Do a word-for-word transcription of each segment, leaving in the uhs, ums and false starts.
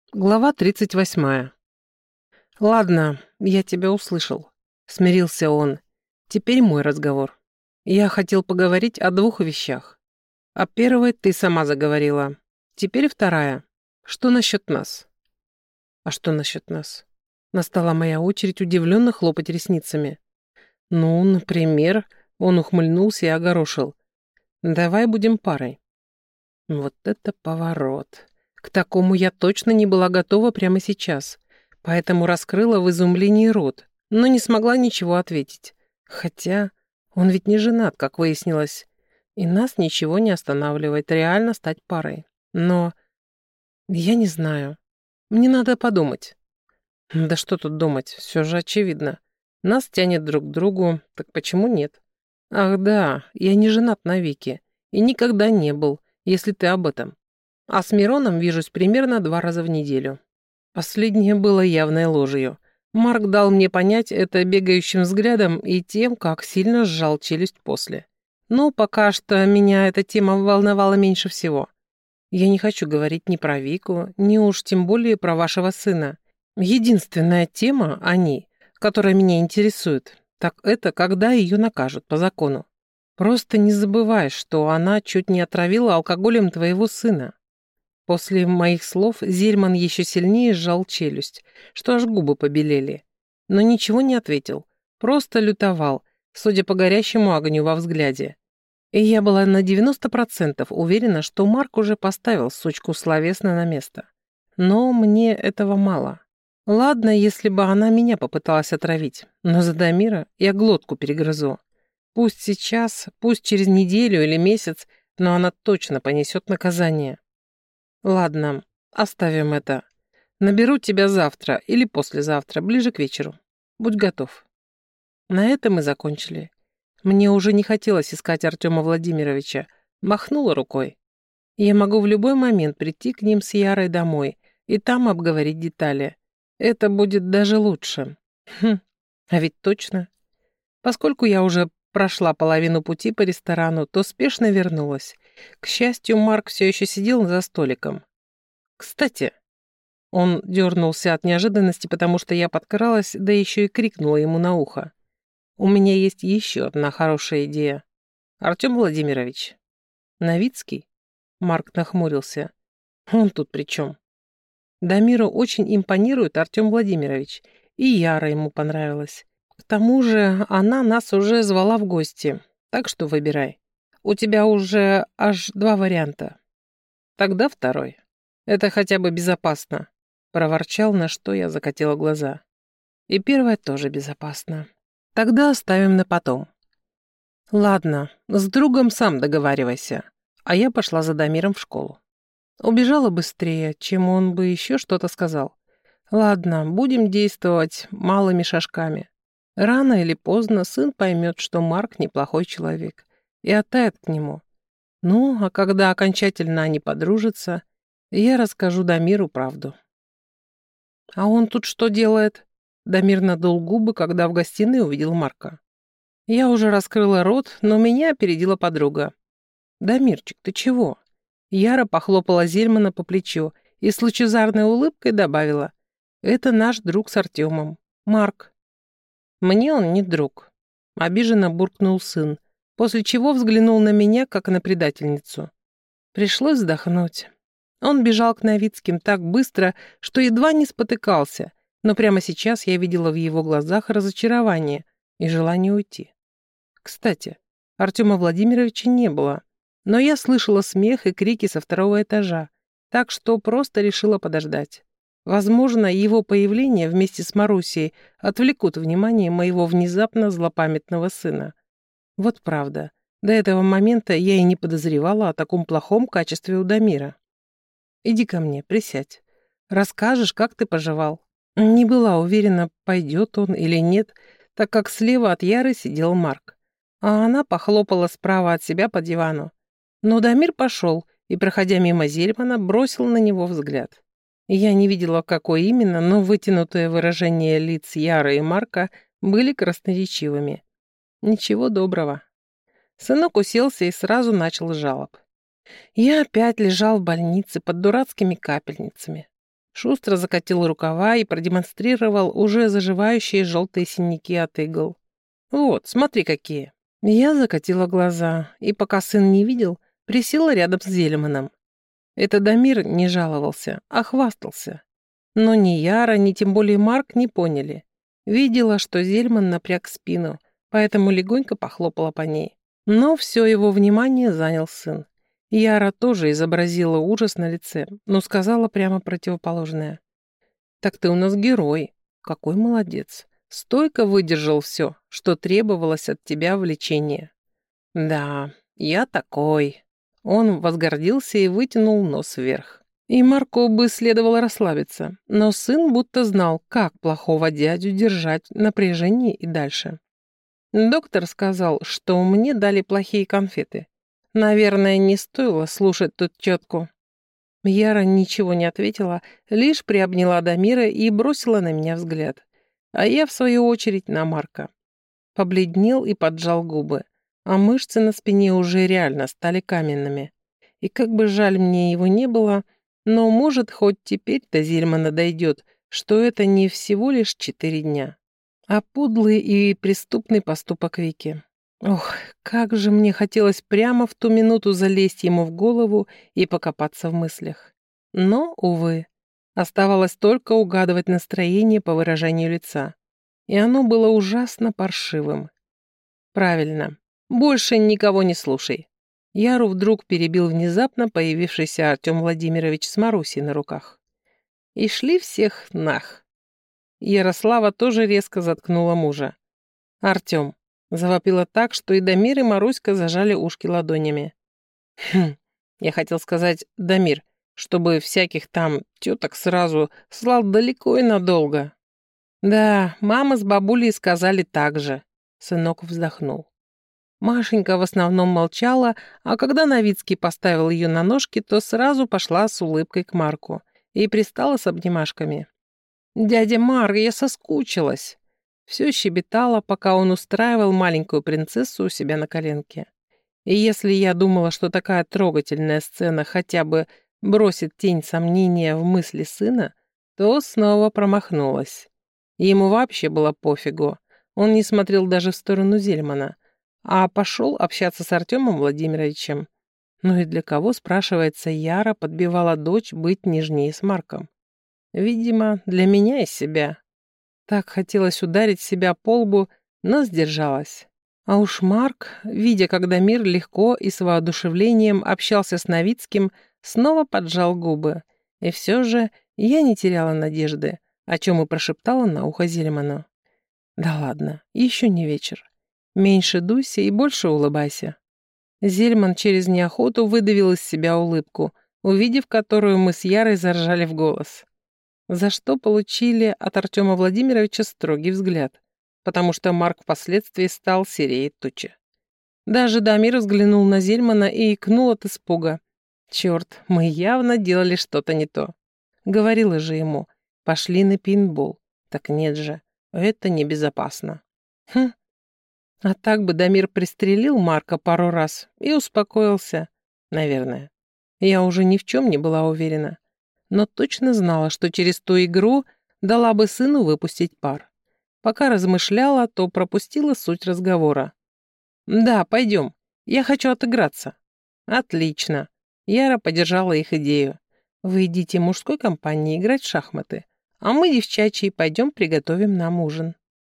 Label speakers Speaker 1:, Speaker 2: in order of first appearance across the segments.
Speaker 1: Глава тридцать восьмая. «Ладно, я тебя услышал», — смирился он. «Теперь мой разговор. Я хотел поговорить о двух вещах. О первой ты сама заговорила. Теперь вторая. Что насчет нас?» «А что насчет нас?» Настала моя очередь удивленно хлопать ресницами. «Ну, например...» — он ухмыльнулся и огорошил. «Давай будем парой». Вот это поворот. К такому я точно не была готова прямо сейчас, поэтому раскрыла в изумлении рот, но не смогла ничего ответить. Хотя он ведь не женат, как выяснилось, и нас ничего не останавливает реально стать парой. Но я не знаю. Мне надо подумать. Да что тут думать, все же очевидно. Нас тянет друг к другу, так почему нет? Ах да, я не женат навеки и никогда не был, если ты об этом. А с Мироном вижусь примерно два раза в неделю. Последнее было явной ложью. Марк дал мне понять это бегающим взглядом и тем, как сильно сжал челюсть после. Но пока что меня эта тема волновала меньше всего. Я не хочу говорить ни про Вику, ни уж тем более про вашего сына. Единственная тема о ней, которая меня интересует, так это когда ее накажут по закону. Просто не забывай, что она чуть не отравила алкоголем твоего сына. После моих слов Зельман еще сильнее сжал челюсть, что аж губы побелели. Но ничего не ответил, просто лютовал, судя по горящему огню во взгляде. И я была на девяносто процентов уверена, что Марк уже поставил сучку словесно на место. Но мне этого мало. Ладно, если бы она меня попыталась отравить, но за Дамира я глотку перегрызу. Пусть сейчас, пусть через неделю или месяц, но она точно понесет наказание. Ладно, оставим это. Наберу тебя завтра или послезавтра, ближе к вечеру. Будь готов. На этом мы закончили. Мне уже не хотелось искать Артема Владимировича. Махнула рукой. Я могу в любой момент прийти к ним с Ярой домой и там обговорить детали. Это будет даже лучше. Хм, а ведь точно. Поскольку я уже прошла половину пути по ресторану, то спешно вернулась. К счастью, Марк все еще сидел за столиком. «Кстати...» Он дернулся от неожиданности, потому что я подкралась, да еще и крикнула ему на ухо. «У меня есть еще одна хорошая идея. Артем Владимирович». «Новицкий?» Марк нахмурился. «Он тут при чем?» Дамиру очень импонирует Артем Владимирович, и Яра ему понравилась. К тому же она нас уже звала в гости, так что выбирай. У тебя уже аж два варианта. Тогда второй. Это хотя бы безопасно, проворчал, на что я закатила глаза. И первое тоже безопасно. Тогда оставим на потом. Ладно, с другом сам договаривайся. А я пошла за Дамиром в школу. Убежала быстрее, чем он бы еще что-то сказал. Ладно, будем действовать малыми шажками. Рано или поздно сын поймет, что Марк неплохой человек, и оттает к нему. Ну, а когда окончательно они подружатся, я расскажу Дамиру правду. А он тут что делает? Дамир надул губы, когда в гостиной увидел Марка. Я уже раскрыла рот, но меня опередила подруга. «Дамирчик, ты чего?» Яра похлопала Зельмана по плечу и с лучезарной улыбкой добавила: «Это наш друг с Артемом, Марк». «Мне он не друг», — обиженно буркнул сын, после чего взглянул на меня, как на предательницу. Пришлось вздохнуть. Он бежал к Новицким так быстро, что едва не спотыкался, но прямо сейчас я видела в его глазах разочарование и желание уйти. Кстати, Артема Владимировича не было, но я слышала смех и крики со второго этажа, так что просто решила подождать. Возможно, его появление вместе с Марусей отвлекут внимание моего внезапно злопамятного сына. Вот правда, до этого момента я и не подозревала о таком плохом качестве у Дамира. «Иди ко мне, присядь. Расскажешь, как ты поживал». Не была уверена, пойдет он или нет, так как слева от Яры сидел Марк, а она похлопала справа от себя по дивану. Но Дамир пошел и, проходя мимо Зельмана, бросил на него взгляд. Я не видела, какой именно, но вытянутые выражения лиц Яры и Марка были красноречивыми. Ничего доброго. Сынок уселся и сразу начал жалоб. Я опять лежал в больнице под дурацкими капельницами. Шустро закатил рукава и продемонстрировал уже заживающие желтые синяки от игл. «Вот, смотри какие!» Я закатила глаза, и пока сын не видел, присела рядом с Зельманом. Это Дамир не жаловался, а хвастался. Но ни Яра, ни тем более Марк не поняли. Видела, что Зельман напряг спину, поэтому легонько похлопала по ней. Но все его внимание занял сын. Яра тоже изобразила ужас на лице, но сказала прямо противоположное. «Так ты у нас герой. Какой молодец. Стойко выдержал все, что требовалось от тебя в лечении». «Да, я такой». Он возгордился и вытянул нос вверх. И Марку бы следовало расслабиться, но сын будто знал, как плохого дядю держать в напряжении и дальше. Доктор сказал, что мне дали плохие конфеты. Наверное, не стоило слушать тут тетку. Яра ничего не ответила, лишь приобняла Дамира и бросила на меня взгляд. А я, в свою очередь, на Марка. Побледнел и поджал губы, а мышцы на спине уже реально стали каменными. И как бы жаль мне его не было, но, может, хоть теперь до Зельмана дойдет, что это не всего лишь четыре дня, а подлый и преступный поступок Вики. Ох, как же мне хотелось прямо в ту минуту залезть ему в голову и покопаться в мыслях. Но, увы, оставалось только угадывать настроение по выражению лица. И оно было ужасно паршивым. Правильно, больше никого не слушай. Яру вдруг перебил внезапно появившийся Артем Владимирович с Марусей на руках. И шли всех нах. Ярослава тоже резко заткнула мужа. «Артем», завопила так, что и Дамир, и Маруська зажали ушки ладонями. Хм, я хотел сказать Дамир, чтобы всяких там теток сразу слал далеко и надолго. Да, мама с бабулей сказали так же. Сынок вздохнул. Машенька в основном молчала, а когда Новицкий поставил ее на ножки, то сразу пошла с улыбкой к Марку и пристала с обнимашками. «Дядя Марк, я соскучилась!» Все щебетала, пока он устраивал маленькую принцессу у себя на коленке. И если я думала, что такая трогательная сцена хотя бы бросит тень сомнения в мысли сына, то снова промахнулась. Ему вообще было пофигу. Он не смотрел даже в сторону Зельмана, а пошел общаться с Артемом Владимировичем. Ну и для кого, спрашивается, Яра подбивала дочь быть нежнее с Марком? Видимо, для меня и себя. Так хотелось ударить себя по лбу, но сдержалась. А уж Марк, видя, когда мир легко и с воодушевлением общался с Новицким, снова поджал губы. И все же я не теряла надежды, о чем и прошептала на ухо Зельману. «Да ладно, еще не вечер. Меньше дуйся и больше улыбайся». Зельман через неохоту выдавил из себя улыбку, увидев которую мы с Ярой заржали в голос. За что получили от Артема Владимировича строгий взгляд, потому что Марк впоследствии стал сереет тучи. Даже Дамир взглянул на Зельмана и икнул от испуга. Черт, мы явно делали что-то не то. Говорила же ему, пошли на пейнтбол. Так нет же, это небезопасно. Хм. А так бы Дамир пристрелил Марка пару раз и успокоился, наверное. Я уже ни в чем не была уверена, но точно знала, что через ту игру дала бы сыну выпустить пар. Пока размышляла, то пропустила суть разговора. «Да, пойдем. Я хочу отыграться». «Отлично». Яра поддержала их идею. «Вы идите мужской компании играть в шахматы, а мы, девчачьи, пойдем приготовим нам ужин».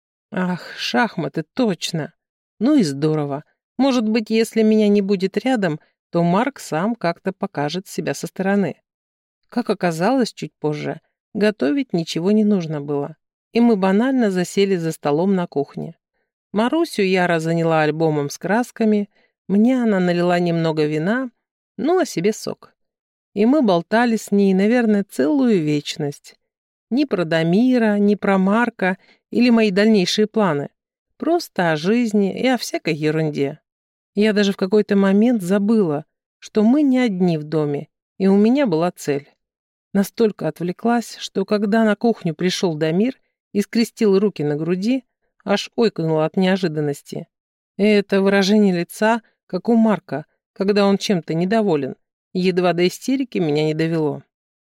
Speaker 1: «Ах, шахматы, точно. Ну и здорово. Может быть, если меня не будет рядом, то Марк сам как-то покажет себя со стороны». Как оказалось чуть позже, готовить ничего не нужно было, и мы банально засели за столом на кухне. Марусю Яра заняла альбомом с красками, мне она налила немного вина, ну, а себе сок. И мы болтали с ней, наверное, целую вечность. Ни про Дамира, ни про Марка или мои дальнейшие планы. Просто о жизни и о всякой ерунде. Я даже в какой-то момент забыла, что мы не одни в доме, и у меня была цель. Настолько отвлеклась, что когда на кухню пришел Дамир и скрестил руки на груди, аж ойкнула от неожиданности. И это выражение лица, как у Марка, когда он чем-то недоволен, едва до истерики меня не довело.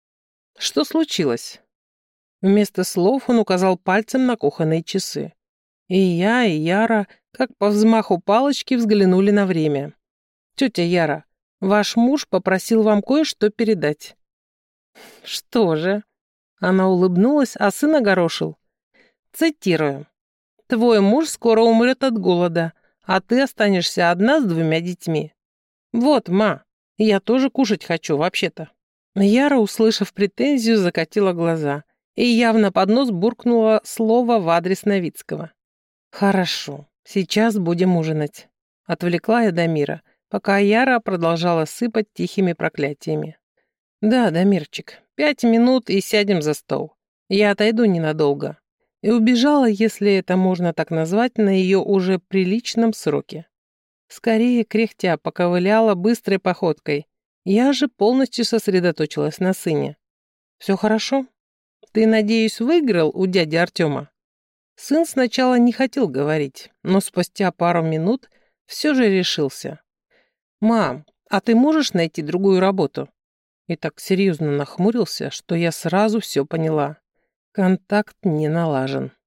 Speaker 1: Что случилось?» Вместо слов он указал пальцем на кухонные часы. И я, и Яра, как по взмаху палочки, взглянули на время. «Тетя Яра, ваш муж попросил вам кое-что передать». «Что же?» Она улыбнулась, а сын огорошил. Цитирую. «Твой муж скоро умрет от голода, а ты останешься одна с двумя детьми. Вот, ма, я тоже кушать хочу, вообще-то». Яра, услышав претензию, закатила глаза и явно под нос буркнула слово в адрес Новицкого. «Хорошо, сейчас будем ужинать», — отвлекла я Дамира, пока Яра продолжала сыпать тихими проклятиями. «Да, Дамирчик, пять минут и сядем за стол. Я отойду ненадолго». И убежала, если это можно так назвать, на ее уже приличном сроке. Скорее, кряхтя, поковыляла быстрой походкой. Я же полностью сосредоточилась на сыне. «Все хорошо? Ты, надеюсь, выиграл у дяди Артема?» Сын сначала не хотел говорить, но спустя пару минут все же решился. «Мам, а ты можешь найти другую работу?» И так серьезно нахмурился, что я сразу все поняла. Контакт не налажен.